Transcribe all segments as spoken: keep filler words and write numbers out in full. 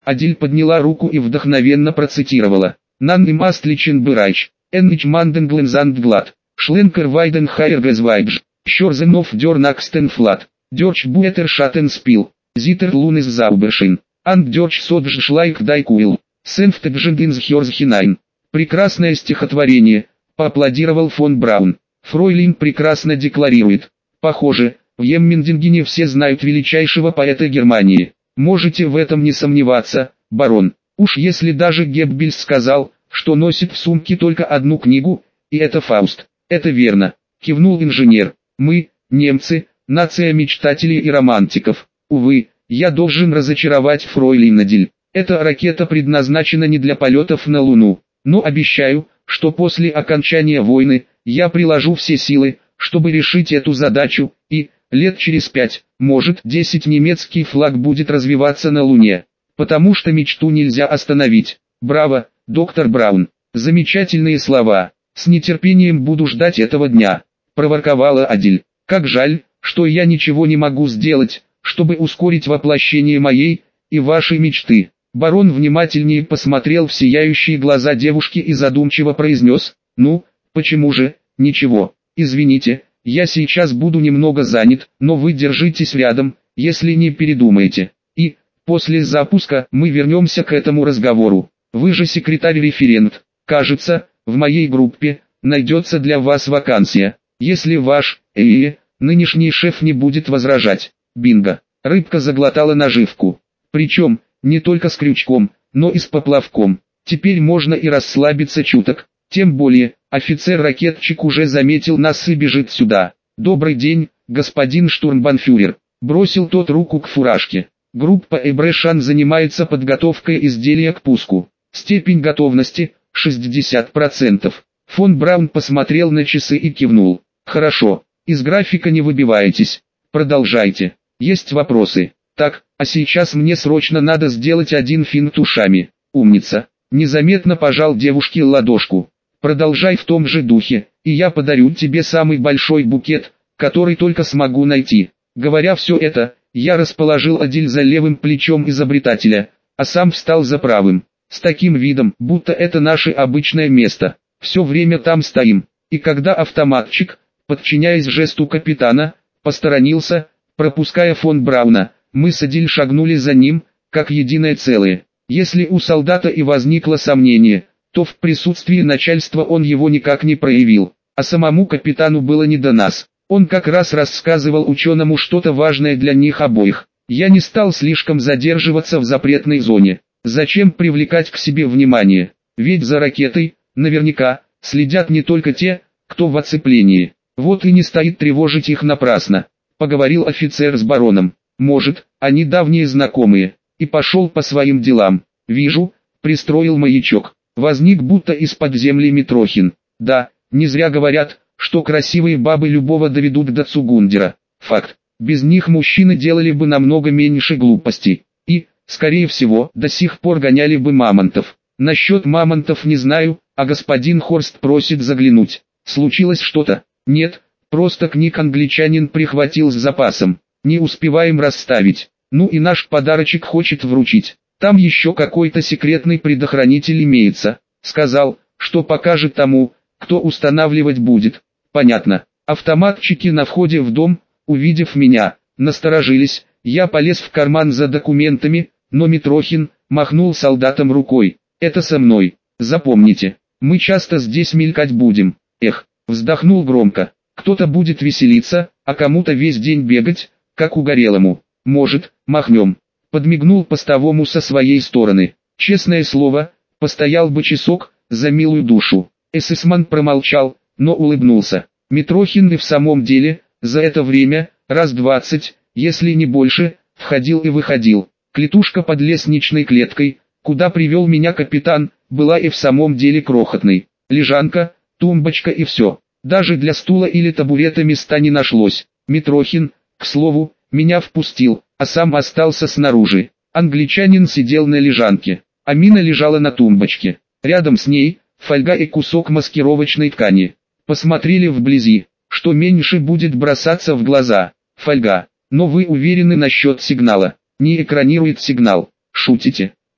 Адиль подняла руку и вдохновенно процитировала. «Нан и мастличен бирайч, эннич манденглензандглад, шленкер вайден хайергезвайдж, щорзенов дер накстен флат, дерч буэтер шатен спил, зитер лунес заубершин, анд дерч содж шлайк дайкуил, сенфтеджендинз херзхинайн». Прекрасное стихотворение, поаплодировал фон Браун. Фройлин прекрасно декларирует. Похоже, в Еммендингене все знают величайшего поэта Германии. Можете в этом не сомневаться, барон. Уж если даже Геббельс сказал, что носит в сумке только одну книгу, и это Фауст. Это верно, кивнул инженер. Мы, немцы, нация мечтателей и романтиков. Увы, я должен разочаровать фройлин Адиль. Эта ракета предназначена не для полетов на Луну. Но обещаю, что после окончания войны, я приложу все силы, чтобы решить эту задачу, и, лет через пять, может десять немецкий флаг будет развиваться на Луне. Потому что мечту нельзя остановить. Браво, доктор Браун. Замечательные слова. С нетерпением буду ждать этого дня. Проворковала Адиль. Как жаль, что я ничего не могу сделать, чтобы ускорить воплощение моей и вашей мечты. Барон внимательнее посмотрел в сияющие глаза девушки и задумчиво произнес: «Ну, почему же, ничего, извините, я сейчас буду немного занят, но вы держитесь рядом, если не передумаете. И, после запуска, мы вернемся к этому разговору. Вы же секретарь-референт, кажется, в моей группе, найдется для вас вакансия, если ваш, э, нынешний шеф не будет возражать». Бинго, рыбка заглотала наживку. Причем, не только с крючком, но и с поплавком. Теперь можно и расслабиться чуток. Тем более, офицер-ракетчик уже заметил нас и бежит сюда. «Добрый день, господин штурмбанфюрер», — бросил тот руку к фуражке. «Группа Эбрэшан занимается подготовкой изделия к пуску. Степень готовности — шестьдесят процентов». Фон Браун посмотрел на часы и кивнул. «Хорошо, из графика не выбиваетесь. Продолжайте. Есть вопросы? Так, а сейчас мне срочно надо сделать один финт ушами». «Умница». Незаметно пожал девушке ладошку. «Продолжай в том же духе, и я подарю тебе самый большой букет, который только смогу найти». Говоря все это, я расположил Адиль за левым плечом изобретателя, а сам встал за правым. С таким видом, будто это наше обычное место. Все время там стоим. И когда автоматчик, подчиняясь жесту капитана, посторонился, пропуская фон Брауна, мы с Адиль шагнули за ним, как единое целое. Если у солдата и возникло сомнение, то в присутствии начальства он его никак не проявил, а самому капитану было не до нас. Он как раз рассказывал ученому что-то важное для них обоих. Я не стал слишком задерживаться в запретной зоне. Зачем привлекать к себе внимание? Ведь за ракетой, наверняка, следят не только те, кто в оцеплении. Вот и не стоит тревожить их напрасно. Поговорил офицер с бароном. Может, они давние знакомые. И пошел по своим делам. Вижу, пристроил маячок. Возник будто из-под земли Митрохин. Да, не зря говорят, что красивые бабы любого доведут до Цугундера. Факт. Без них мужчины делали бы намного меньше глупостей. И, скорее всего, до сих пор гоняли бы мамонтов. Насчет мамонтов не знаю, а господин Хорст просит заглянуть. Случилось что-то? Нет, просто книг англичанин прихватил с запасом. Не успеваем расставить. Ну и наш подарочек хочет вручить. Там еще какой-то секретный предохранитель имеется. Сказал, что покажет тому, кто устанавливать будет. Понятно. Автоматчики на входе в дом, увидев меня, насторожились. Я полез в карман за документами, но Митрохин махнул солдатам рукой. Это со мной. Запомните, мы часто здесь мелькать будем. Эх, вздохнул громко. Кто-то будет веселиться, а кому-то весь день бегать, как угорелому. Может, махнем. Подмигнул постовому со своей стороны. Честное слово, постоял бы часок, за милую душу. Эсэсман промолчал, но улыбнулся. Митрохин и в самом деле, за это время, раз двадцать, если не больше, входил и выходил. Клетушка под лестничной клеткой, куда привел меня капитан, была и в самом деле крохотной. Лежанка, тумбочка и все. Даже для стула или табурета места не нашлось. Митрохин, к слову, меня впустил, а сам остался снаружи. Англичанин сидел на лежанке. Амина лежала на тумбочке. Рядом с ней, фольга и кусок маскировочной ткани. Посмотрели вблизи, что меньше будет бросаться в глаза. Фольга. Но вы уверены насчет сигнала? Не экранирует сигнал. Шутите?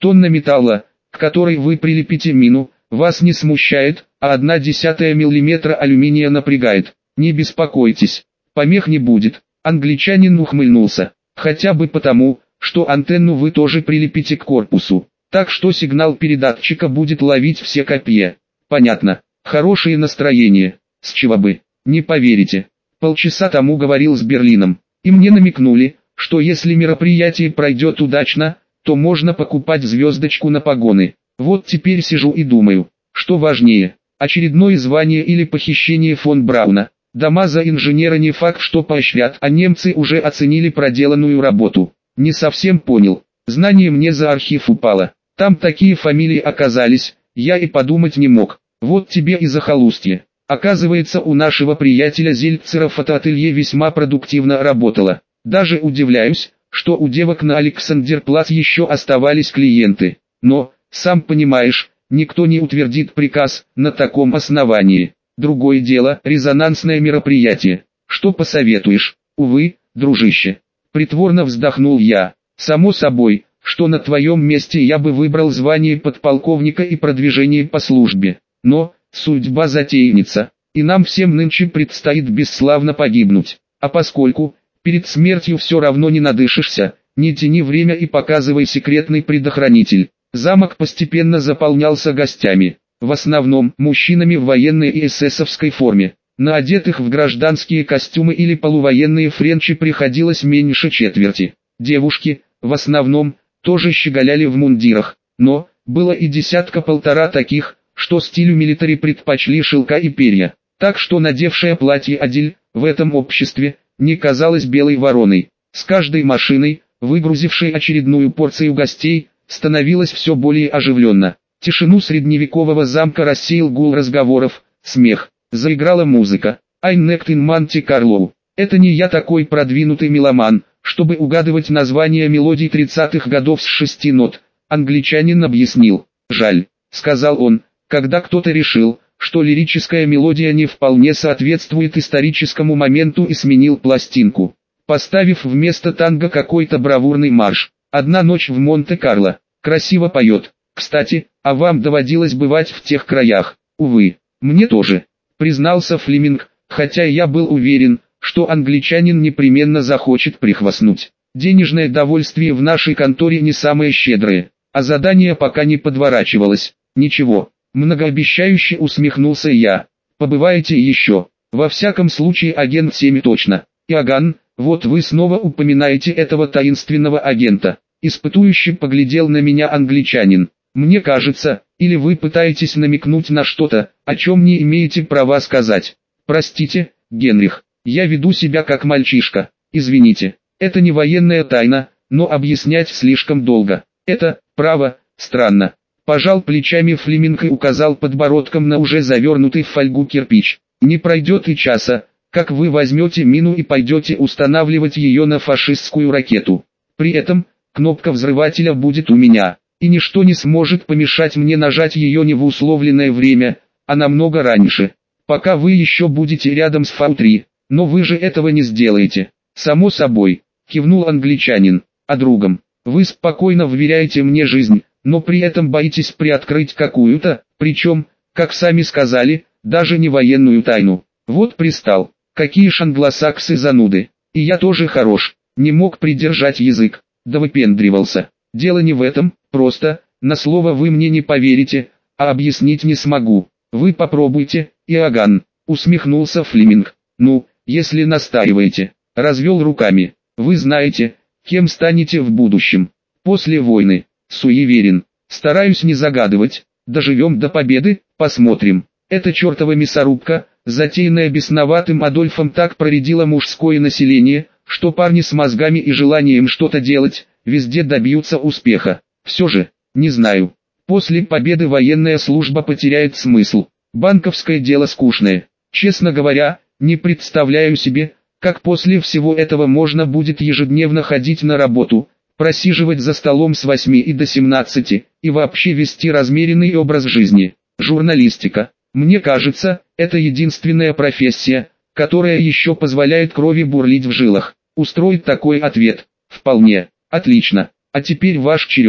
Тонна металла, к которой вы прилепите мину, вас не смущает, а одна десятая миллиметра алюминия напрягает. Не беспокойтесь, помех не будет. Англичанин ухмыльнулся. Хотя бы потому, что антенну вы тоже прилепите к корпусу. Так что сигнал передатчика будет ловить все копья. Понятно. Хорошее настроение. С чего бы? Не поверите. Полчаса тому говорил с Берлином. И мне намекнули, что если мероприятие пройдет удачно, то можно покупать звездочку на погоны. Вот теперь сижу и думаю, что важнее, очередное звание или похищение фон Брауна. Дома за инженера не факт, что поощрят, а немцы уже оценили проделанную работу. Не совсем понял. Знание мне за архив упало. Там такие фамилии оказались, я и подумать не мог. Вот тебе и захолустье. Оказывается, у нашего приятеля Зельцера фотоателье весьма продуктивно работало. Даже удивляюсь, что у девок на Александерплац еще оставались клиенты. Но, сам понимаешь, никто не утвердит приказ на таком основании. Другое дело, резонансное мероприятие. Что посоветуешь? Увы, дружище. Притворно вздохнул я. Само собой, что на твоем месте я бы выбрал звание подполковника и продвижение по службе. Но, судьба затейница, и нам всем нынче предстоит бесславно погибнуть. А поскольку, перед смертью все равно не надышишься, не тяни время и показывай секретный предохранитель. Замок постепенно заполнялся гостями. В основном мужчинами в военной и эсэсовской форме. На одетых в гражданские костюмы или полувоенные френчи приходилось меньше четверти. Девушки, в основном, тоже щеголяли в мундирах, но, было и десятка-полтора таких, что стилю милитари предпочли шелка и перья. Так что надевшая платье Адель, в этом обществе, не казалась белой вороной. С каждой машиной, выгрузившей очередную порцию гостей, становилось все более оживленно. Тишину средневекового замка рассеял гул разговоров, смех. Заиграла музыка. «Ein Nacht in Monte Carlo». Это не я такой продвинутый меломан, чтобы угадывать названия мелодий тридцатых годов с шести нот. Англичанин объяснил. «Жаль», — сказал он, — «когда кто-то решил, что лирическая мелодия не вполне соответствует историческому моменту и сменил пластинку, поставив вместо танго какой-то бравурный марш. Одна ночь в Монте-Карло. Красиво поет. Кстати, а вам доводилось бывать в тех краях?» «Увы, мне тоже», — признался Флеминг, хотя я был уверен, что англичанин непременно захочет прихвастнуть. Денежное довольствие в нашей конторе не самое щедрое, а задание пока не подворачивалось. «Ничего», — многообещающе усмехнулся я. «Побываете еще. Во всяком случае агент семь точно. Иоганн, вот вы снова упоминаете этого таинственного агента». Испытующе поглядел на меня англичанин. «Мне кажется, или вы пытаетесь намекнуть на что-то, о чем не имеете права сказать. Простите, Генрих, я веду себя как мальчишка. Извините, это не военная тайна, но объяснять слишком долго. Это, право, странно». Пожал плечами Флеминг и указал подбородком на уже завернутый в фольгу кирпич. «Не пройдет и часа, как вы возьмете мину и пойдете устанавливать ее на фашистскую ракету. При этом, кнопка взрывателя будет у меня, и ничто не сможет помешать мне нажать ее не в условленное время, а намного раньше, пока вы еще будете рядом с Фау три, но вы же этого не сделаете». «Само собой», — кивнул англичанин, — «а другом, вы спокойно вверяете мне жизнь, но при этом боитесь приоткрыть какую-то, причем, как сами сказали, даже не военную тайну. Вот пристал, какие ж англосаксы зануды, и я тоже хорош, не мог придержать язык, да выпендривался. Дело не в этом, просто, на слово вы мне не поверите, а объяснить не смогу. Вы попробуйте, Иоганн», — усмехнулся Флеминг. «Ну, если настаиваете», — развел руками. «Вы знаете, кем станете в будущем, после войны». «Суеверен, стараюсь не загадывать, доживем до победы, посмотрим». Эта чертова мясорубка, затеянная бесноватым Адольфом, так проредила мужское население, что парни с мозгами и желанием что-то делать, везде добьются успеха. Все же, не знаю, после победы военная служба потеряет смысл. Банковское дело скучное. Честно говоря, не представляю себе, как после всего этого можно будет ежедневно ходить на работу, просиживать за столом с восьми и до семнадцати, и вообще вести размеренный образ жизни. Журналистика, мне кажется, это единственная профессия, которая еще позволяет крови бурлить в жилах. Устроить такой ответ? Вполне. Отлично. А теперь ваш черед.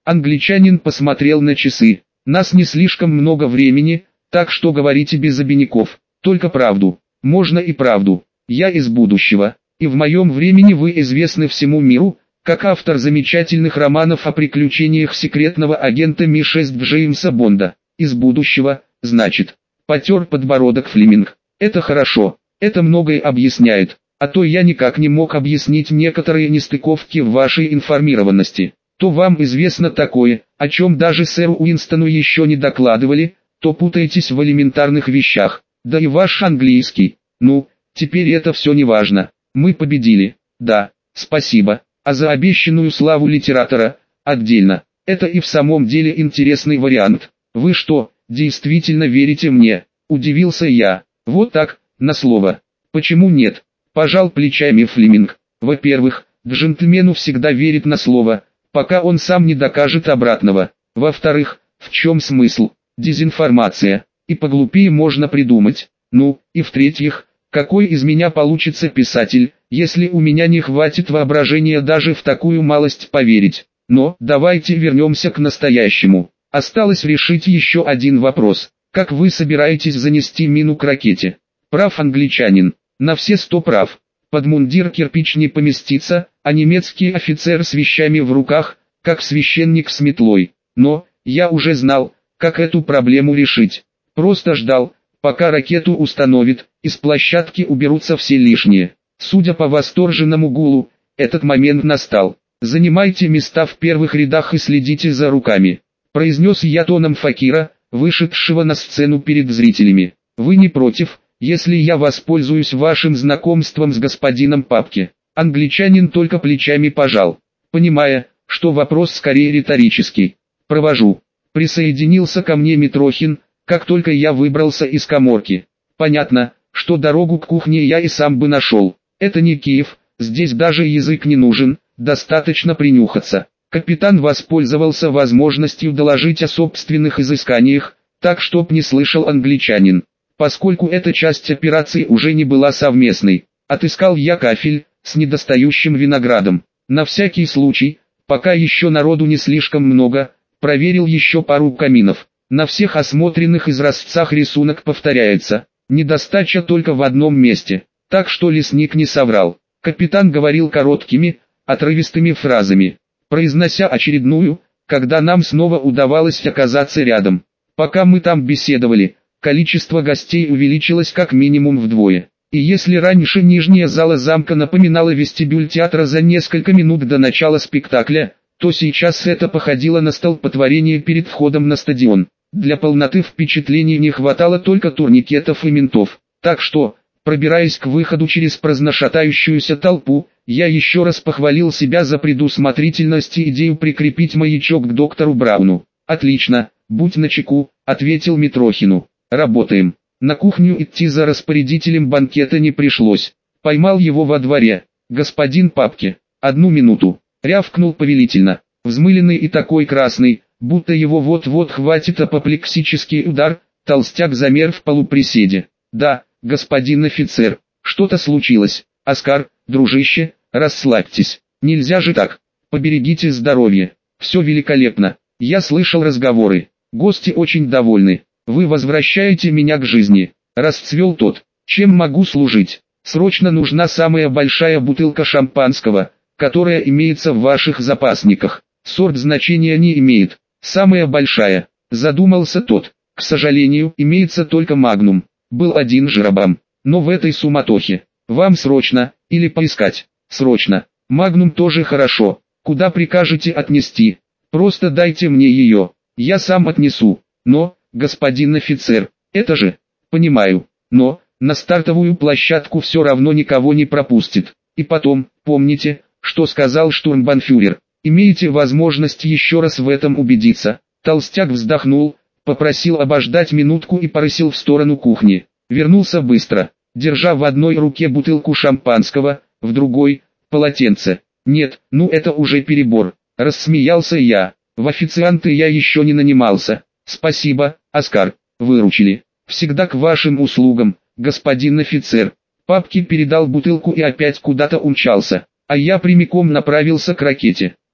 Англичанин посмотрел на часы. Нас не слишком много времени, так что говорите без обиняков, только правду. Можно и правду. Я из будущего, и в моем времени вы известны всему миру, как автор замечательных романов о приключениях секретного агента Ми шесть Джеймса Бонда. Из будущего, значит. Потер подбородок Флеминг. Это хорошо, это многое объясняет, а то я никак не мог объяснить некоторые нестыковки в вашей информированности. То вам известно такое, о чем даже сэру Уинстону еще не докладывали, то путаетесь в элементарных вещах, да и ваш английский. Ну, теперь это все не важно. Мы победили. Да, спасибо. А за обещанную славу литератора, отдельно. Это и в самом деле интересный вариант. Вы что, действительно верите мне? Удивился я. Вот так, на слово. Почему нет? Пожал плечами Флеминг. Во-первых, джентльмену всегда верит на слово, пока он сам не докажет обратного. Во-вторых, в чем смысл? Дезинформация. И поглупее можно придумать. Ну, и в-третьих, какой из меня получится писатель, если у меня не хватит воображения даже в такую малость поверить. Но, давайте вернемся к настоящему. Осталось решить еще один вопрос. Как вы собираетесь занести мину к ракете? Прав англичанин. На все сто прав. Под мундир кирпич не поместится, а немецкий офицер с вещами в руках, как священник с метлой. Но, я уже знал, как эту проблему решить. Просто ждал, пока ракету установит, из площадки уберутся все лишние. Судя по восторженному гулу, этот момент настал. «Занимайте места в первых рядах и следите за руками», произнес я тоном факира, вышедшего на сцену перед зрителями. «Вы не против, если я воспользуюсь вашим знакомством с господином Папки?» Англичанин только плечами пожал, понимая, что вопрос скорее риторический. «Провожу». Присоединился ко мне Митрохин, как только я выбрался из каморки. Понятно, что дорогу к кухне я и сам бы нашел. Это не Киев, здесь даже язык не нужен, достаточно принюхаться. Капитан воспользовался возможностью доложить о собственных изысканиях, так чтоб не слышал англичанин. Поскольку эта часть операции уже не была совместной, отыскал я кафель с недостающим виноградом. На всякий случай, пока еще народу не слишком много, проверил еще пару каминов. На всех осмотренных изразцах рисунок повторяется, недостача только в одном месте, так что лесник не соврал. Капитан говорил короткими, отрывистыми фразами, произнося очередную, когда нам снова удавалось оказаться рядом. Пока мы там беседовали, количество гостей увеличилось как минимум вдвое. И если раньше нижняя зала замка напоминала вестибюль театра за несколько минут до начала спектакля, то сейчас это походило на столпотворение перед входом на стадион. Для полноты впечатлений не хватало только турникетов и ментов. Так что, пробираясь к выходу через праздношатающуюся толпу, я еще раз похвалил себя за предусмотрительность и идею прикрепить маячок к доктору Брауну. «Отлично, будь начеку», — ответил Митрохину. «Работаем». На кухню идти за распорядителем банкета не пришлось. Поймал его во дворе. «Господин Папки, одну минуту», — рявкнул повелительно. Взмыленный и такой красный, будто его вот-вот хватит апоплексический удар, толстяк замер в полуприседе. «Да, господин офицер, что-то случилось. Оскар, дружище, расслабьтесь. Нельзя же так. Поберегите здоровье. Все великолепно. Я слышал разговоры. Гости очень довольны. Вы возвращаете меня к жизни». Расцвел тот. «Чем могу служить? Срочно нужна самая большая бутылка шампанского, которая имеется в ваших запасниках». «Сорт значения не имеет. Самая большая», — задумался тот. «К сожалению, имеется только магнум. Был один жиробам. Но в этой суматохе. Вам срочно, или поискать?» «Срочно. Магнум тоже хорошо. Куда прикажете отнести? Просто дайте мне ее. Я сам отнесу. Но, господин офицер, это же...» «Понимаю. Но, на стартовую площадку все равно никого не пропустит. И потом, помните, что сказал штурмбанфюрер. Имеете возможность еще раз в этом убедиться». Толстяк вздохнул, попросил обождать минутку и порысил в сторону кухни. Вернулся быстро, держа в одной руке бутылку шампанского, в другой — полотенце. «Нет, ну это уже перебор», — рассмеялся я. «В официанты я еще не нанимался». «Спасибо, Оскар, выручили. Всегда к вашим услугам, господин офицер». Папке передал бутылку и опять куда-то умчался, а я прямиком направился к ракете.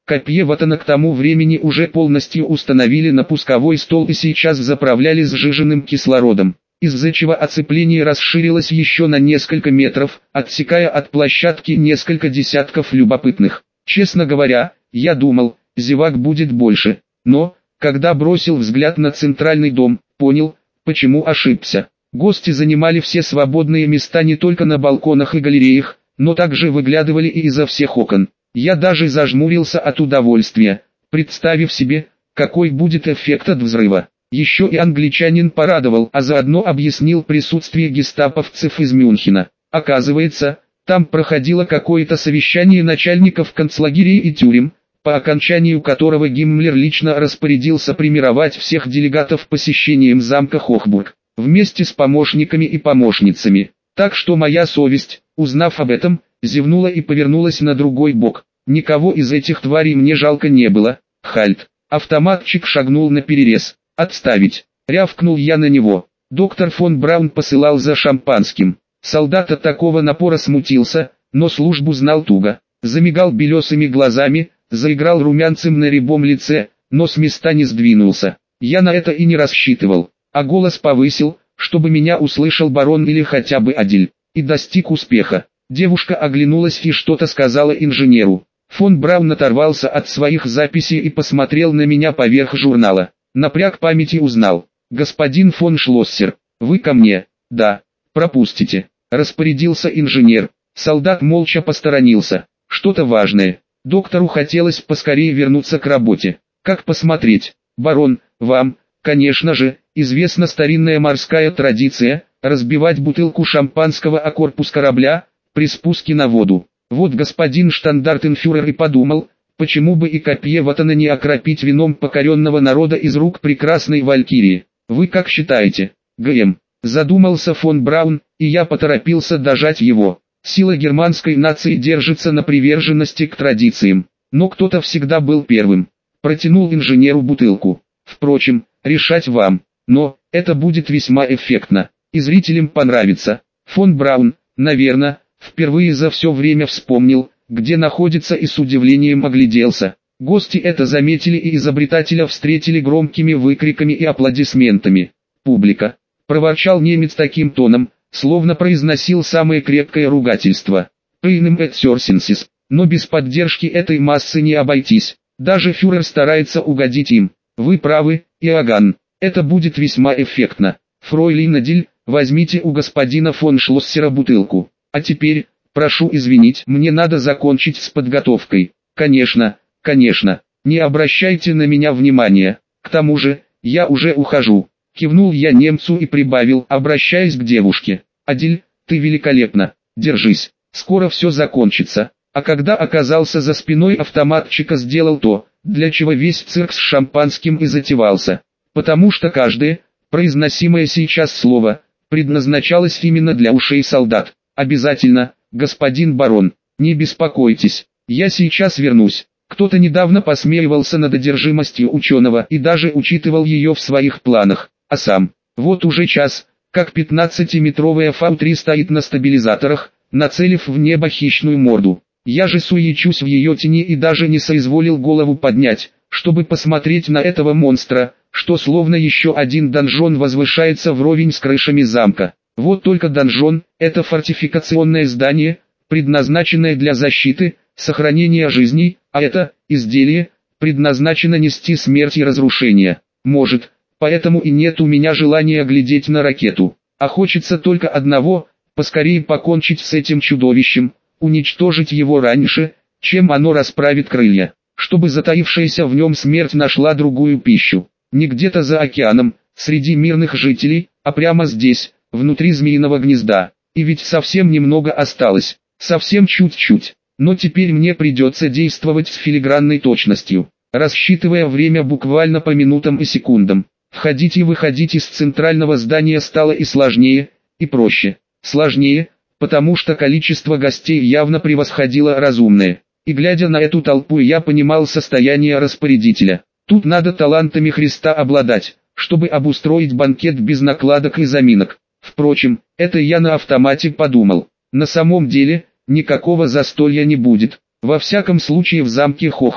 Копье Ватана к тому времени уже полностью установили на пусковой стол и сейчас заправляли сжиженным кислородом, из-за чего оцепление расширилось еще на несколько метров, отсекая от площадки несколько десятков любопытных. Честно говоря, я думал, зевак будет больше, но, когда бросил взгляд на центральный дом, понял, почему ошибся. Гости занимали все свободные места не только на балконах и галереях, но также выглядывали и изо всех окон. Я даже зажмурился от удовольствия, представив себе, какой будет эффект от взрыва. Еще и англичанин порадовал, а заодно объяснил присутствие гестаповцев из Мюнхена. Оказывается, там проходило какое-то совещание начальников концлагерей и тюрем, по окончанию которого Гиммлер лично распорядился премировать всех делегатов посещением замка Хохбург, вместе с помощниками и помощницами. Так что моя совесть, узнав об этом, зевнула и повернулась на другой бок. Никого из этих тварей мне жалко не было. Хальт. Автоматчик шагнул на перерез. «Отставить!» — рявкнул я на него. Доктор фон Браун посылал за шампанским. Солдат от такого напора смутился, но службу знал туго. Замигал белесыми глазами, заиграл румянцем на рябом лице, но с места не сдвинулся. Я на это и не рассчитывал, а голос повысил, чтобы меня услышал барон или хотя бы Адиль, и достиг успеха. Девушка оглянулась и что-то сказала инженеру. Фон Браун оторвался от своих записей и посмотрел на меня поверх журнала. Напряг память и узнал. «Господин фон Шлоссер, вы ко мне?» «Да, пропустите», — распорядился инженер. Солдат молча посторонился. «Что-то важное. Доктору хотелось поскорее вернуться к работе. Как посмотреть, барон, вам, конечно же, известна старинная морская традиция, разбивать бутылку шампанского о корпус корабля, при спуске на воду. Вот господин штандартенфюрер и подумал, почему бы и копье Ватана не окропить вином покоренного народа из рук прекрасной валькирии. Вы как считаете, ГМ?» Задумался фон Браун, и я поторопился дожать его. Сила германской нации держится на приверженности к традициям, но кто-то всегда был первым. Протянул инженеру бутылку. Впрочем, решать вам, но это будет весьма эффектно, и зрителям понравится. Фон Браун, наверное, впервые за все время вспомнил, где находится, и с удивлением огляделся. Гости это заметили и изобретателя встретили громкими выкриками и аплодисментами. «Публика!» — проворчал немец таким тоном, словно произносил самое крепкое ругательство. «Пейным эт сёрсенсис», но без поддержки этой массы не обойтись. Даже фюрер старается угодить им. Вы правы, Иоганн, это будет весьма эффектно. Фройлин Адиль, возьмите у господина фон Шлоссера бутылку. А теперь, прошу извинить, мне надо закончить с подготовкой. Конечно, конечно, не обращайте на меня внимания. К тому же, я уже ухожу. Кивнул я немцу и прибавил, обращаясь к девушке. «Адиль, ты великолепна. Держись, скоро все закончится». А когда оказался за спиной автоматчика, сделал то, для чего весь цирк с шампанским и затевался. Потому что каждое, произносимое сейчас слово, предназначалось именно для ушей солдат. «Обязательно, господин барон, не беспокойтесь, я сейчас вернусь». Кто-то недавно посмеивался над одержимостью ученого и даже учитывал ее в своих планах, а сам, вот уже час, как пятнадцатиметровая Фау три стоит на стабилизаторах, нацелив в небо хищную морду. Я же суечусь в ее тени и даже не соизволил голову поднять, чтобы посмотреть на этого монстра, что словно еще один донжон возвышается вровень с крышами замка. Вот только донжон – это фортификационное здание, предназначенное для защиты, сохранения жизней, а это изделие предназначено нести смерть и разрушение. Может, поэтому и нет у меня желания глядеть на ракету, а хочется только одного – поскорее покончить с этим чудовищем, уничтожить его раньше, чем оно расправит крылья, чтобы затаившаяся в нем смерть нашла другую пищу. Не где-то за океаном, среди мирных жителей, а прямо здесь, внутри змеиного гнезда. И ведь совсем немного осталось, совсем чуть-чуть. Но теперь мне придется действовать с филигранной точностью, рассчитывая время буквально по минутам и секундам. Входить и выходить из центрального здания стало и сложнее, и проще. Сложнее, потому что количество гостей явно превосходило разумное. И глядя на эту толпу, я понимал состояние распорядителя. Тут надо талантами Христа обладать, чтобы обустроить банкет без накладок и заминок. Впрочем, это я на автомате подумал. На самом деле, никакого застолья не будет. Во всяком случае в замке Хохбург.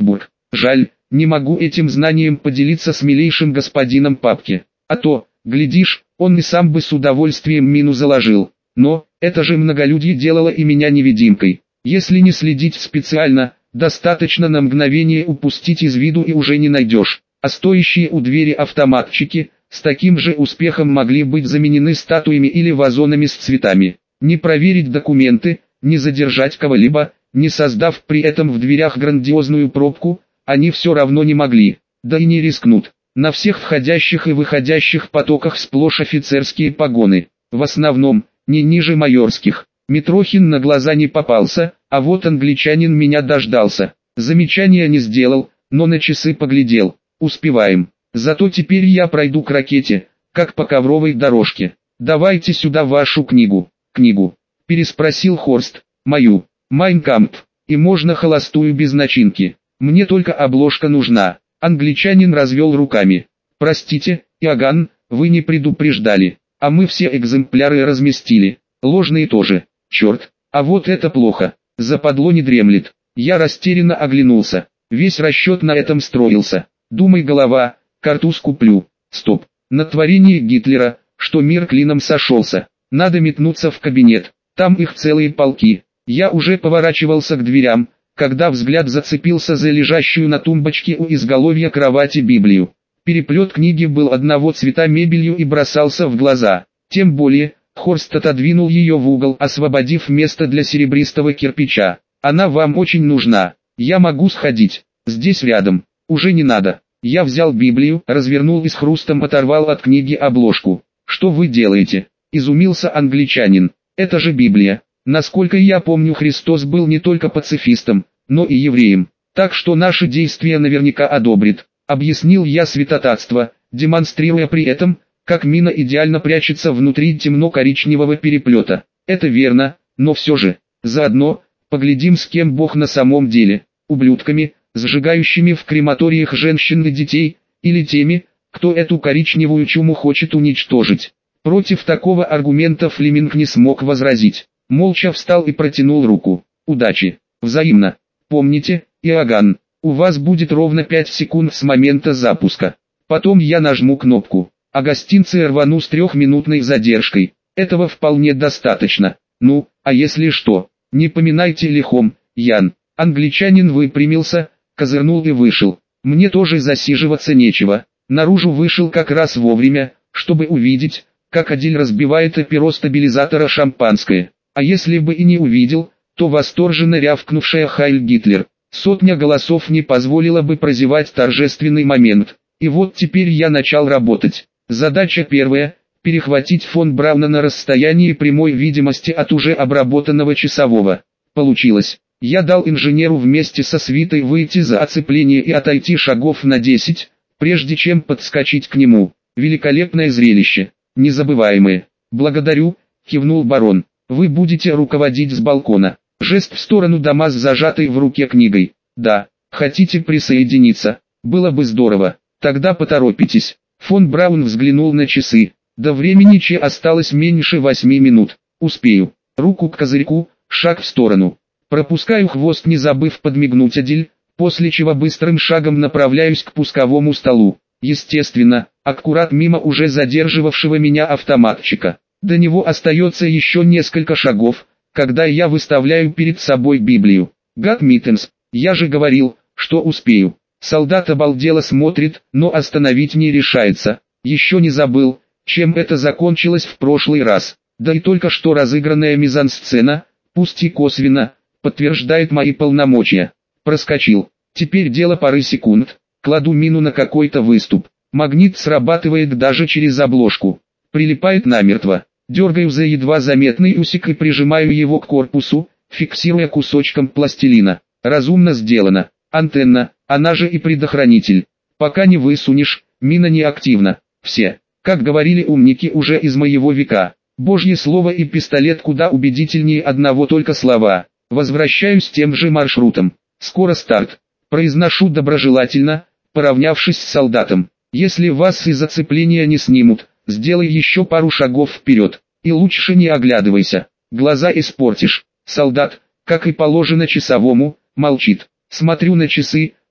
Жаль, не могу этим знанием поделиться с милейшим господином папки. А то, глядишь, он и сам бы с удовольствием мину заложил. Но, это же многолюдье делало и меня невидимкой. Если не следить специально, достаточно на мгновение упустить из виду и уже не найдешь. А стоящие у двери автоматчики, с таким же успехом могли быть заменены статуями или вазонами с цветами. Не проверить документы, не задержать кого-либо, не создав при этом в дверях грандиозную пробку, они все равно не могли, да и не рискнут. На всех входящих и выходящих потоках сплошь офицерские погоны, в основном, не ниже майорских. Митрохин на глаза не попался, а вот англичанин меня дождался. Замечания не сделал, но на часы поглядел. Успеваем. Зато теперь я пройду к ракете, как по ковровой дорожке. Давайте сюда вашу книгу. Книгу? Переспросил Хорст. Мою. Майн Кампф. И можно холостую без начинки. Мне только обложка нужна. Англичанин развел руками. Простите, Иоганн, вы не предупреждали. А мы все экземпляры разместили. Ложные тоже. Черт, а вот это плохо. Западло не дремлет. Я растерянно оглянулся. Весь расчет на этом строился. Думай, голова, картуз куплю. Стоп. На творение Гитлера, что мир клином сошелся. Надо метнуться в кабинет. Там их целые полки. Я уже поворачивался к дверям, когда взгляд зацепился за лежащую на тумбочке у изголовья кровати Библию. Переплет книги был одного цвета мебелью и бросался в глаза. Тем более, Хорст отодвинул ее в угол, освободив место для серебристого кирпича. Она вам очень нужна. Я могу сходить. Здесь рядом. Уже не надо. Я взял Библию, развернул и с хрустом оторвал от книги обложку. Что вы делаете? Изумился англичанин. Это же Библия. Насколько я помню, Христос был не только пацифистом, но и евреем. Так что наши действия наверняка одобрит. Объяснил я святотатство, демонстрируя при этом, как мина идеально прячется внутри темно-коричневого переплета. Это верно, но все же, заодно, поглядим, с кем Бог на самом деле. Ублюдками, сжигающими в крематориях женщин и детей, или теми, кто эту коричневую чуму хочет уничтожить. Против такого аргумента Флеминг не смог возразить. Молча встал и протянул руку. Удачи. Взаимно. Помните, Иоганн, у вас будет ровно пять секунд с момента запуска. Потом я нажму кнопку. А гостинцы рвану с трехминутной задержкой. Этого вполне достаточно. Ну, а если что, не поминайте лихом, Ян. Англичанин выпрямился, козырнул и вышел. Мне тоже засиживаться нечего. Наружу вышел как раз вовремя, чтобы увидеть, как Адель разбивает о перо стабилизатора шампанское. А если бы и не увидел, то восторженно рявкнувшая «Хайль Гитлер». Сотня голосов не позволила бы прозевать торжественный момент. И вот теперь я начал работать. Задача первая – перехватить фон Брауна на расстоянии прямой видимости от уже обработанного часового. Получилось. Я дал инженеру вместе со свитой выйти за оцепление и отойти шагов на десять, прежде чем подскочить к нему. Великолепное зрелище. Незабываемое. Благодарю, кивнул барон. Вы будете руководить с балкона. Жест в сторону дома с зажатой в руке книгой. Да, хотите присоединиться? Было бы здорово. Тогда поторопитесь. Фон Браун взглянул на часы. До времени Че осталось меньше восьми минут. Успею. Руку к козырьку, шаг в сторону. Пропускаю хвост, не забыв подмигнуть Адель, после чего быстрым шагом направляюсь к пусковому столу. Естественно, аккурат мимо уже задерживавшего меня автоматчика. До него остается еще несколько шагов, когда я выставляю перед собой Библию. Гад Миттенс, я же говорил, что успею. Солдат обалдело смотрит, но остановить не решается. Еще не забыл, чем это закончилось в прошлый раз. Да и только что разыгранная мизансцена, пусть и косвенно, подтверждает мои полномочия. Проскочил. Теперь дело пары секунд. Кладу мину на какой-то выступ. Магнит срабатывает даже через обложку. Прилипает намертво. Дергаю за едва заметный усик и прижимаю его к корпусу, фиксируя кусочком пластилина. Разумно сделано. Антенна, она же и предохранитель. Пока не высунешь, мина не активна. Все, как говорили умники уже из моего века. Божье слово и пистолет куда убедительнее одного только слова. Возвращаюсь тем же маршрутом. Скоро старт. Произношу доброжелательно, поравнявшись с солдатом. Если вас из зацепления не снимут, сделай еще пару шагов вперед. И лучше не оглядывайся. Глаза испортишь. Солдат, как и положено часовому, молчит. Смотрю на часы,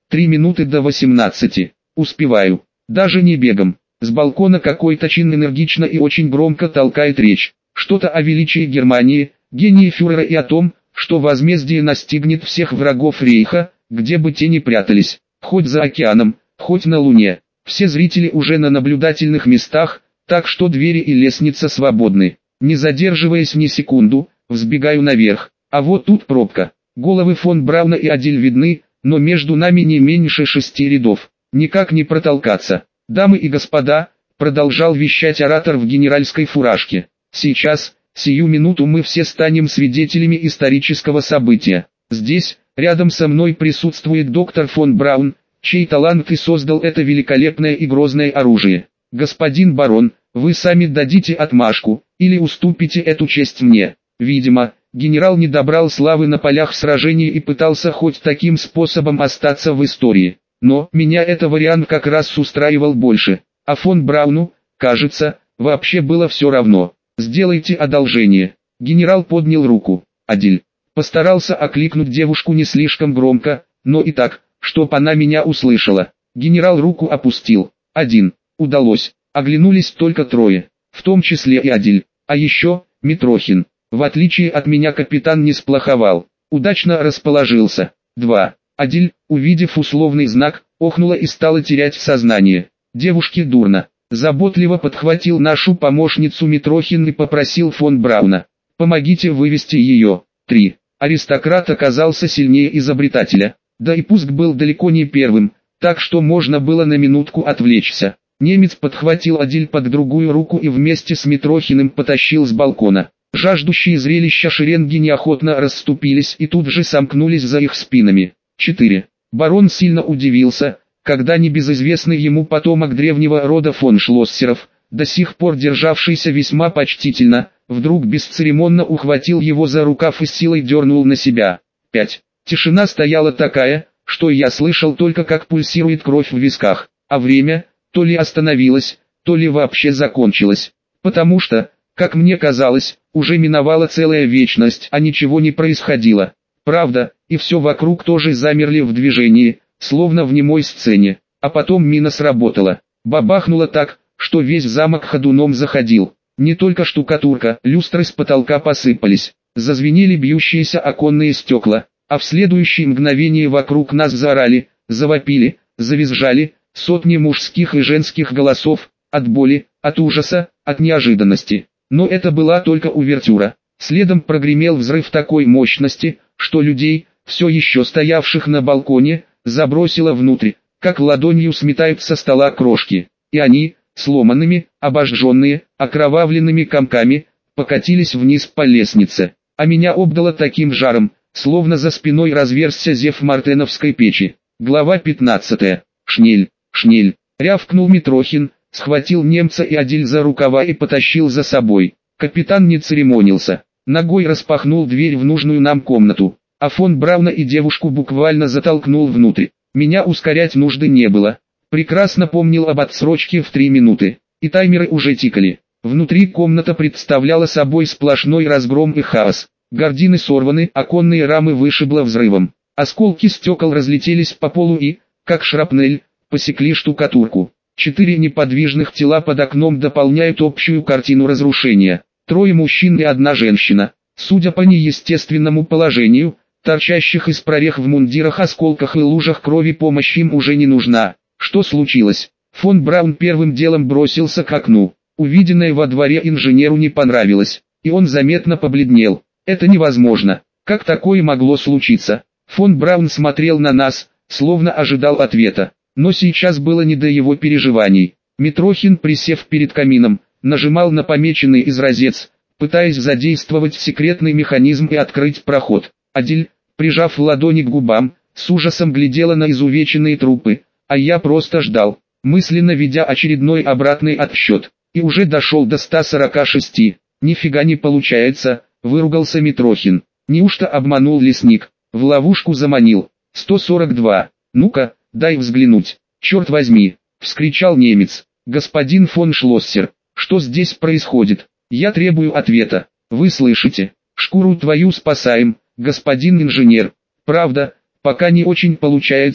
Три минуты до восемнадцати. Успеваю. Даже не бегом. С балкона какой-то чин энергично и очень громко толкает речь. Что-то о величии Германии, гении фюрера и о том, что возмездие настигнет всех врагов рейха, где бы те ни прятались, хоть за океаном, хоть на Луне. Все зрители уже на наблюдательных местах, так что двери и лестница свободны. Не задерживаясь ни секунду, взбегаю наверх. А вот тут пробка. Головы фон Брауна и Адель видны, но между нами не меньше шести рядов. Никак не протолкаться. «Дамы и господа», продолжал вещать оратор в генеральской фуражке, «сейчас, сию минуту мы все станем свидетелями исторического события. Здесь, рядом со мной присутствует доктор фон Браун, чей талант и создал это великолепное и грозное оружие. Господин барон, вы сами дадите отмашку, или уступите эту честь мне». Видимо, генерал не добрал славы на полях сражений и пытался хоть таким способом остаться в истории. Но меня этот вариант как раз устраивал больше. А фон Брауну, кажется, вообще было все равно. «Сделайте одолжение». Генерал поднял руку. «Адель». Постарался окликнуть девушку не слишком громко, но и так, чтоб она меня услышала. Генерал руку опустил. «Один». Удалось. Оглянулись только трое, в том числе и Адель. А еще, Митрохин. В отличие от меня капитан не сплоховал. Удачно расположился. Два. Адель, увидев условный знак, охнула и стала терять сознание. Девушке дурно. Заботливо подхватил нашу помощницу Митрохин и попросил фон Брауна: «Помогите вывести ее». Три. Аристократ оказался сильнее изобретателя. Да и пуск был далеко не первым, так что можно было на минутку отвлечься. Немец подхватил Адель под другую руку и вместе с Митрохиным потащил с балкона. Жаждущие зрелища шеренги неохотно расступились и тут же сомкнулись за их спинами. Четыре. Барон сильно удивился, когда небезызвестный ему потомок древнего рода фон Шлоссеров, до сих пор державшийся весьма почтительно, вдруг бесцеремонно ухватил его за рукав и силой дернул на себя. Пять. Тишина стояла такая, что я слышал только, как пульсирует кровь в висках, а время то ли остановилось, то ли вообще закончилось, потому что, как мне казалось, уже миновала целая вечность, а ничего не происходило. Правда, и все вокруг тоже замерли в движении, словно в немой сцене. А потом мина сработала. Бабахнуло так, что весь замок ходуном заходил. Не только штукатурка, люстры с потолка посыпались. Зазвенели бьющиеся оконные стекла, а в следующее мгновение вокруг нас заорали, завопили, завизжали сотни мужских и женских голосов, от боли, от ужаса, от неожиданности. Но это была только увертюра. Следом прогремел взрыв такой мощности, что людей, все еще стоявших на балконе, забросило внутрь, как ладонью сметают со стола крошки. И они, сломанными, обожженные, окровавленными комками, покатились вниз по лестнице. А меня обдало таким жаром, словно за спиной разверзся зев мартеновской печи. Глава пятнадцатая. «Шнель, шнель!» — рявкнул Митрохин, схватил немца и Адель за рукава и потащил за собой. Капитан не церемонился. Ногой распахнул дверь в нужную нам комнату, а фон Брауна и девушку буквально затолкнул внутрь. Меня ускорять нужды не было. Прекрасно помнил об отсрочке в три минуты, и таймеры уже тикали. Внутри комната представляла собой сплошной разгром и хаос. Гардины сорваны, оконные рамы вышибло взрывом. Осколки стекол разлетелись по полу и, как шрапнель, посекли штукатурку. Четыре неподвижных тела под окном дополняют общую картину разрушения. Трое мужчин и одна женщина. Судя по неестественному положению, торчащих из прорех в мундирах осколках и лужах крови помощь им уже не нужна. Что случилось? Фон Браун первым делом бросился к окну. Увиденное во дворе инженеру не понравилось, и он заметно побледнел. Это невозможно. Как такое могло случиться? Фон Браун смотрел на нас, словно ожидал ответа. Но сейчас было не до его переживаний. Митрохин, присев перед камином, нажимал на помеченный изразец, пытаясь задействовать секретный механизм и открыть проход. Адель, прижав ладони к губам, с ужасом глядела на изувеченные трупы, а я просто ждал, мысленно ведя очередной обратный отсчет, и уже дошел до ста сорока шести. «Нифига не получается», — выругался Митрохин. «Неужто обманул лесник? В ловушку заманил?» сто сорок два. «Ну-ка, дай взглянуть». «Черт возьми!» — вскричал немец. «Господин фон Шлоссер, что здесь происходит? Я требую ответа. Вы слышите? Шкуру твою спасаем, господин инженер. Правда, пока не очень получается,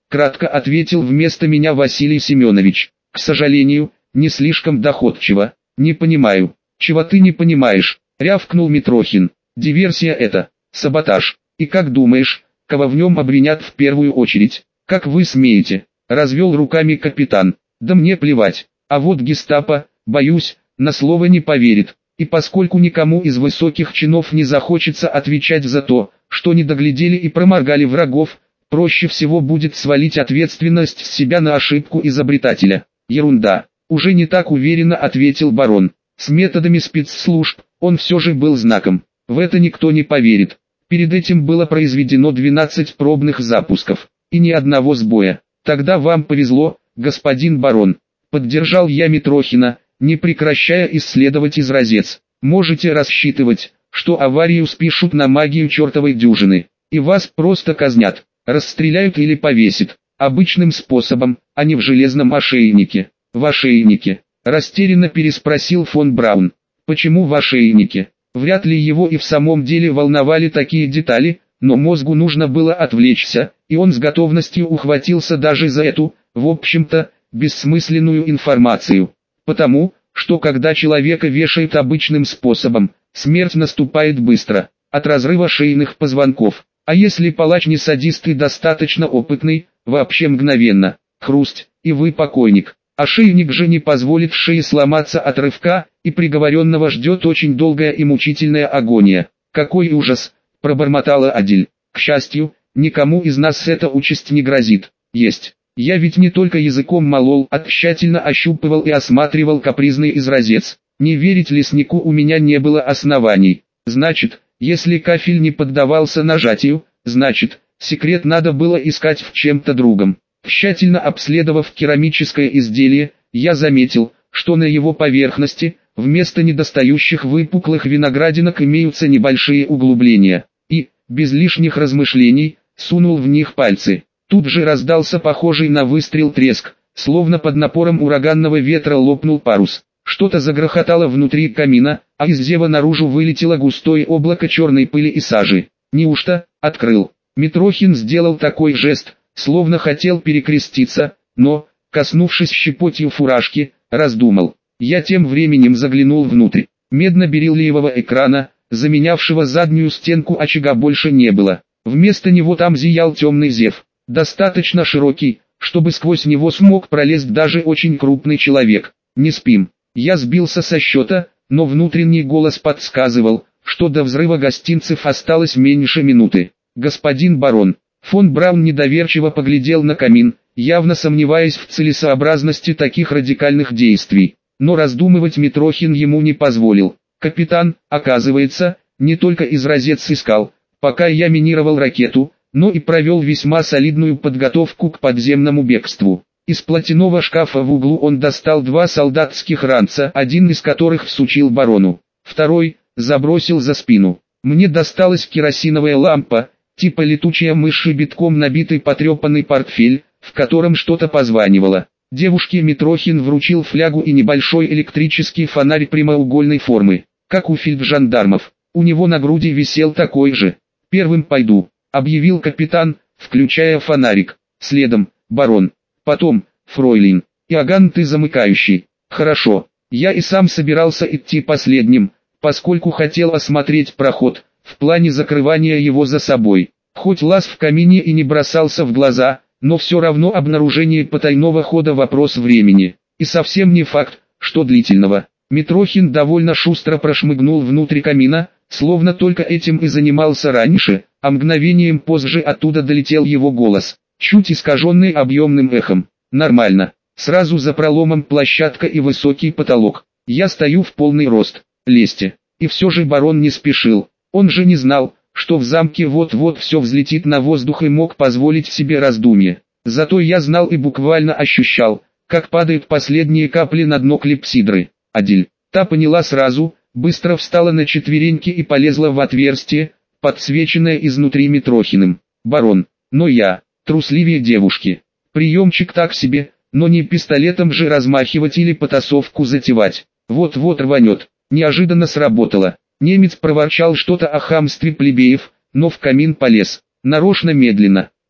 кратко ответил вместо меня Василий Семенович. К сожалению, не слишком доходчиво. Не понимаю. Чего ты не понимаешь? Рявкнул Митрохин. Диверсия это, саботаж. И как думаешь, кого в нем обвинят в первую очередь? Как вы смеете? Развел руками капитан. Да мне плевать. А вот гестапо, боюсь, на слово не поверит. И поскольку никому из высоких чинов не захочется отвечать за то, что не доглядели и проморгали врагов, проще всего будет свалить ответственность с себя на ошибку изобретателя. Ерунда. Уже не так уверенно ответил барон. С методами спецслужб он все же был знаком. В это никто не поверит. Перед этим было произведено двенадцать пробных запусков, и ни одного сбоя. Тогда вам повезло, господин барон. Поддержал я Митрохина, не прекращая исследовать изразец. Можете рассчитывать, что аварию спишут на магию чертовой дюжины, и вас просто казнят, расстреляют или повесят. Обычным способом, а не в железном ошейнике. В ошейнике? Растерянно переспросил фон Браун. Почему в ошейнике? Вряд ли его и в самом деле волновали такие детали, но мозгу нужно было отвлечься, и он с готовностью ухватился даже за эту, в общем-то, бессмысленную информацию. Потому, что когда человека вешают обычным способом, смерть наступает быстро, от разрыва шейных позвонков. А если палач не садист и достаточно опытный, вообще мгновенно. Хрусть, и вы покойник. Ошейник же не позволит шее сломаться от рывка, и приговоренного ждет очень долгая и мучительная агония. Какой ужас, пробормотала Адель. К счастью, никому из нас эта участь не грозит. Есть. Я ведь не только языком молол, а тщательно ощупывал и осматривал капризный изразец. Не верить леснику у меня не было оснований. Значит, если кафель не поддавался нажатию, значит, секрет надо было искать в чем-то другом. Тщательно обследовав керамическое изделие, я заметил, что на его поверхности, вместо недостающих выпуклых виноградинок имеются небольшие углубления, и, без лишних размышлений, сунул в них пальцы. Тут же раздался похожий на выстрел треск, словно под напором ураганного ветра лопнул парус. Что-то загрохотало внутри камина, а из зева наружу вылетело густое облако черной пыли и сажи. Неужто? Открыл. Митрохин сделал такой жест, словно хотел перекреститься, но, коснувшись щепотью фуражки, раздумал. Я тем временем заглянул внутрь. Медно-бериллиевого экрана, заменявшего заднюю стенку очага, больше не было. Вместо него там зиял темный зев, достаточно широкий, чтобы сквозь него смог пролезть даже очень крупный человек. Не спим. Я сбился со счета, но внутренний голос подсказывал, что до взрыва гостинцев осталось меньше минуты. Господин барон. Фон Браун недоверчиво поглядел на камин, явно сомневаясь в целесообразности таких радикальных действий. Но раздумывать Митрохин ему не позволил. Капитан, оказывается, не только изразец искал, пока я минировал ракету, но и провел весьма солидную подготовку к подземному бегству. Из платяного шкафа в углу он достал два солдатских ранца, один из которых всучил барону, второй забросил за спину. Мне досталась керосиновая лампа, типа летучая мышь, и битком набитый потрепанный портфель, в котором что-то позванивало. Девушке Митрохин вручил флягу и небольшой электрический фонарь прямоугольной формы, как у фельджандармов. У него на груди висел такой же. «Первым пойду», — объявил капитан, включая фонарик. «Следом, барон. Потом, фройлин. Иоганн, ты замыкающий». «Хорошо. Я и сам собирался идти последним, поскольку хотел осмотреть проход, в плане закрывания его за собой. Хоть лаз в камине и не бросался в глаза, но все равно обнаружение потайного хода — вопрос времени. И совсем не факт, что длительного». Митрохин довольно шустро прошмыгнул внутрь камина, словно только этим и занимался раньше, а мгновением позже оттуда долетел его голос, чуть искаженный объемным эхом. «Нормально. Сразу за проломом площадка и высокий потолок. Я стою в полный рост. Лезьте». И все же барон не спешил. Он же не знал, что в замке вот-вот все взлетит на воздух, и мог позволить себе раздумье. Зато я знал и буквально ощущал, как падают последние капли на дно клипсидры. Адель, та поняла сразу, быстро встала на четвереньки и полезла в отверстие, подсвеченное изнутри Митрохиным. «Барон, но я, трусливее девушки. Приемчик так себе, но не пистолетом же размахивать или потасовку затевать. Вот-вот рванет». Неожиданно сработало. Немец проворчал что-то о хамстве плебеев, но в камин полез. Нарочно медленно.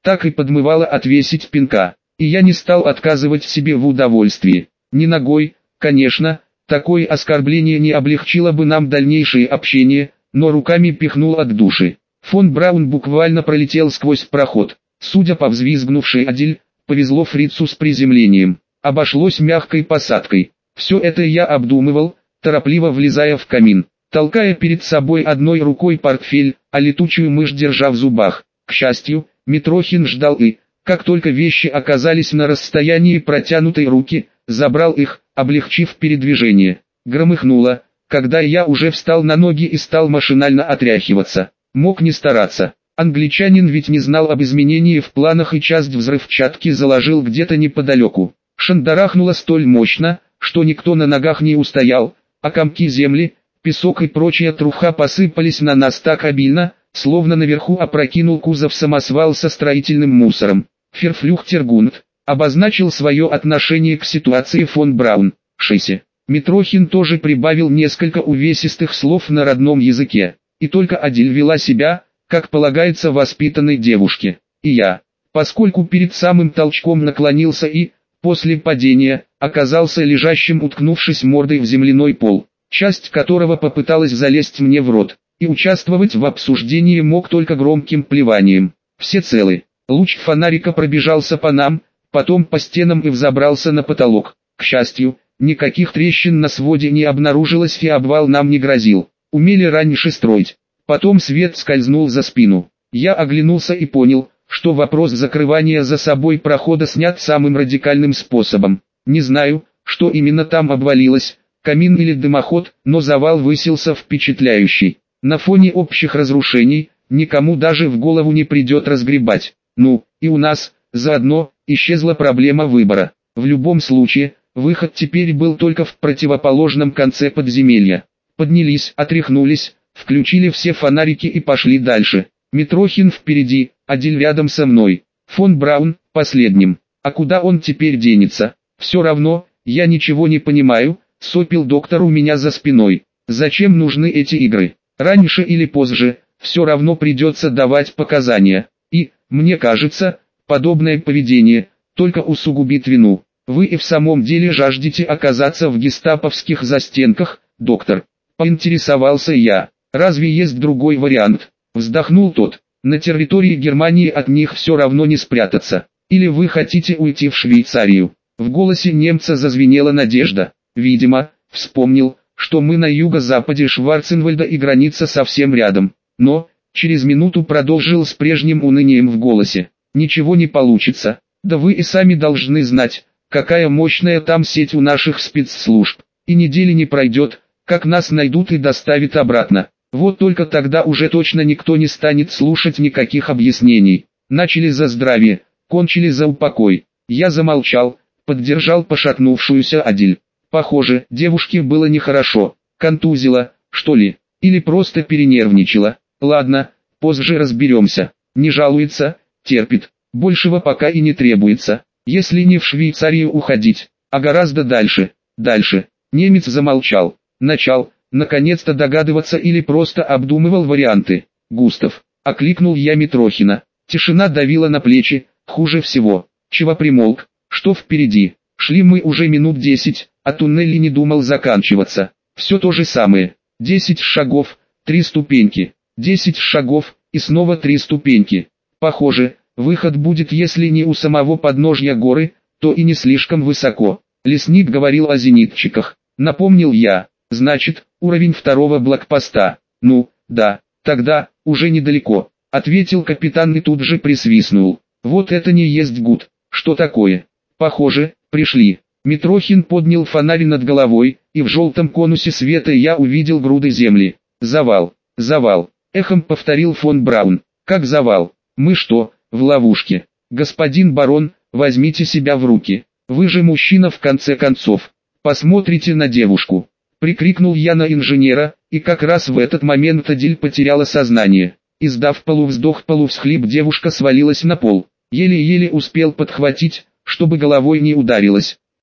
так и подмывало отвесить пинка. И я не стал отказывать себе в удовольствии. Не ногой, конечно, такое оскорбление не облегчило бы нам дальнейшее общение, но руками пихнул от души. Фон Браун буквально пролетел сквозь проход. Судя по взвизгнувшей Адель, повезло фрицу с приземлением. Обошлось мягкой посадкой. Все это я обдумывал, торопливо влезая в камин, толкая перед собой одной рукой портфель, а летучую мышь держа в зубах. К счастью, Митрохин ждал и, как только вещи оказались на расстоянии протянутой руки, забрал их, облегчив передвижение. Громыхнуло, когда я уже встал на ноги и стал машинально отряхиваться. Мог не стараться. Англичанин ведь не знал об изменении в планах и часть взрывчатки заложил где-то неподалеку. Шандарахнуло столь мощно, что никто на ногах не устоял, а комки земли, песок и прочая труха посыпались на нас так обильно, словно наверху опрокинул кузов самосвал со строительным мусором. Ферфлюхтергунд обозначил свое отношение к ситуации фон Браун. Шейсе. Митрохин тоже прибавил несколько увесистых слов на родном языке. И только Адель вела себя, как полагается воспитанной девушке. И я, поскольку перед самым толчком наклонился и, после падения, оказался лежащим, уткнувшись мордой в земляной пол, часть которого попыталась залезть мне в рот, и участвовать в обсуждении мог только громким плеванием. Все целы. Луч фонарика пробежался по нам, потом по стенам и взобрался на потолок. К счастью, никаких трещин на своде не обнаружилось и обвал нам не грозил. Умели раньше строить. Потом свет скользнул за спину. Я оглянулся и понял, что вопрос закрывания за собой прохода снят самым радикальным способом. Не знаю, что именно там обвалилось, камин или дымоход, но завал высился впечатляющий. На фоне общих разрушений, никому даже в голову не придет разгребать. Ну, и у нас, заодно, исчезла проблема выбора. В любом случае, выход теперь был только в противоположном конце подземелья. Поднялись, отряхнулись, включили все фонарики и пошли дальше. Митрохин впереди, Адель рядом со мной. Фон Браун последним. А куда он теперь денется? Все равно, я ничего не понимаю, сопил доктор у меня за спиной. Зачем нужны эти игры? Раньше или позже, все равно придется давать показания. И, мне кажется, подобное поведение только усугубит вину. Вы и в самом деле жаждете оказаться в гестаповских застенках, доктор? Поинтересовался я. Разве есть другой вариант? Вздохнул тот. На территории Германии от них все равно не спрятаться. Или вы хотите уйти в Швейцарию? В голосе немца зазвенела надежда. Видимо, вспомнил, что мы на юго-западе Шварценвальда и граница совсем рядом. Но, через минуту продолжил с прежним унынием в голосе. Ничего не получится. Да вы и сами должны знать, какая мощная там сеть у наших спецслужб. И недели не пройдет, как нас найдут и доставят обратно. Вот только тогда уже точно никто не станет слушать никаких объяснений. Начали за здравие, кончили за упокой. Я замолчал, поддержал пошатнувшуюся Адель. Похоже, девушке было нехорошо. Контузила, что ли? Или просто перенервничала? Ладно, позже разберемся. Не жалуется, терпит. Большего пока и не требуется. Если не в Швейцарию уходить, а гораздо дальше, дальше. Немец замолчал. Начал, наконец-то догадываться или просто обдумывал варианты. «Густав», — окликнул я Митрохина. Тишина давила на плечи, хуже всего. Чего примолк? Что впереди? Шли мы уже минут десять, а туннель и не думал заканчиваться. Все то же самое. Десять шагов, три ступеньки. Десять шагов, и снова три ступеньки. Похоже, выход будет если не у самого подножья горы, то и не слишком высоко. Лесник говорил о зенитчиках. Напомнил я. Значит, уровень второго блокпоста. Ну, да, тогда, уже недалеко, ответил капитан и тут же присвистнул. Вот это не есть гуд. Что такое? Похоже, пришли. Митрохин поднял фонарь над головой, и в желтом конусе света я увидел груды земли. Завал, завал, эхом повторил фон Браун. Как завал? Мы что, в ловушке? Господин барон, возьмите себя в руки. Вы же мужчина в конце концов. Посмотрите на девушку. Прикрикнул я на инженера, и как раз в этот момент Адель потеряла сознание. Издав полувздох-полувсхлип, девушка свалилась на пол. Еле-еле успел подхватить, чтобы головой не ударилась.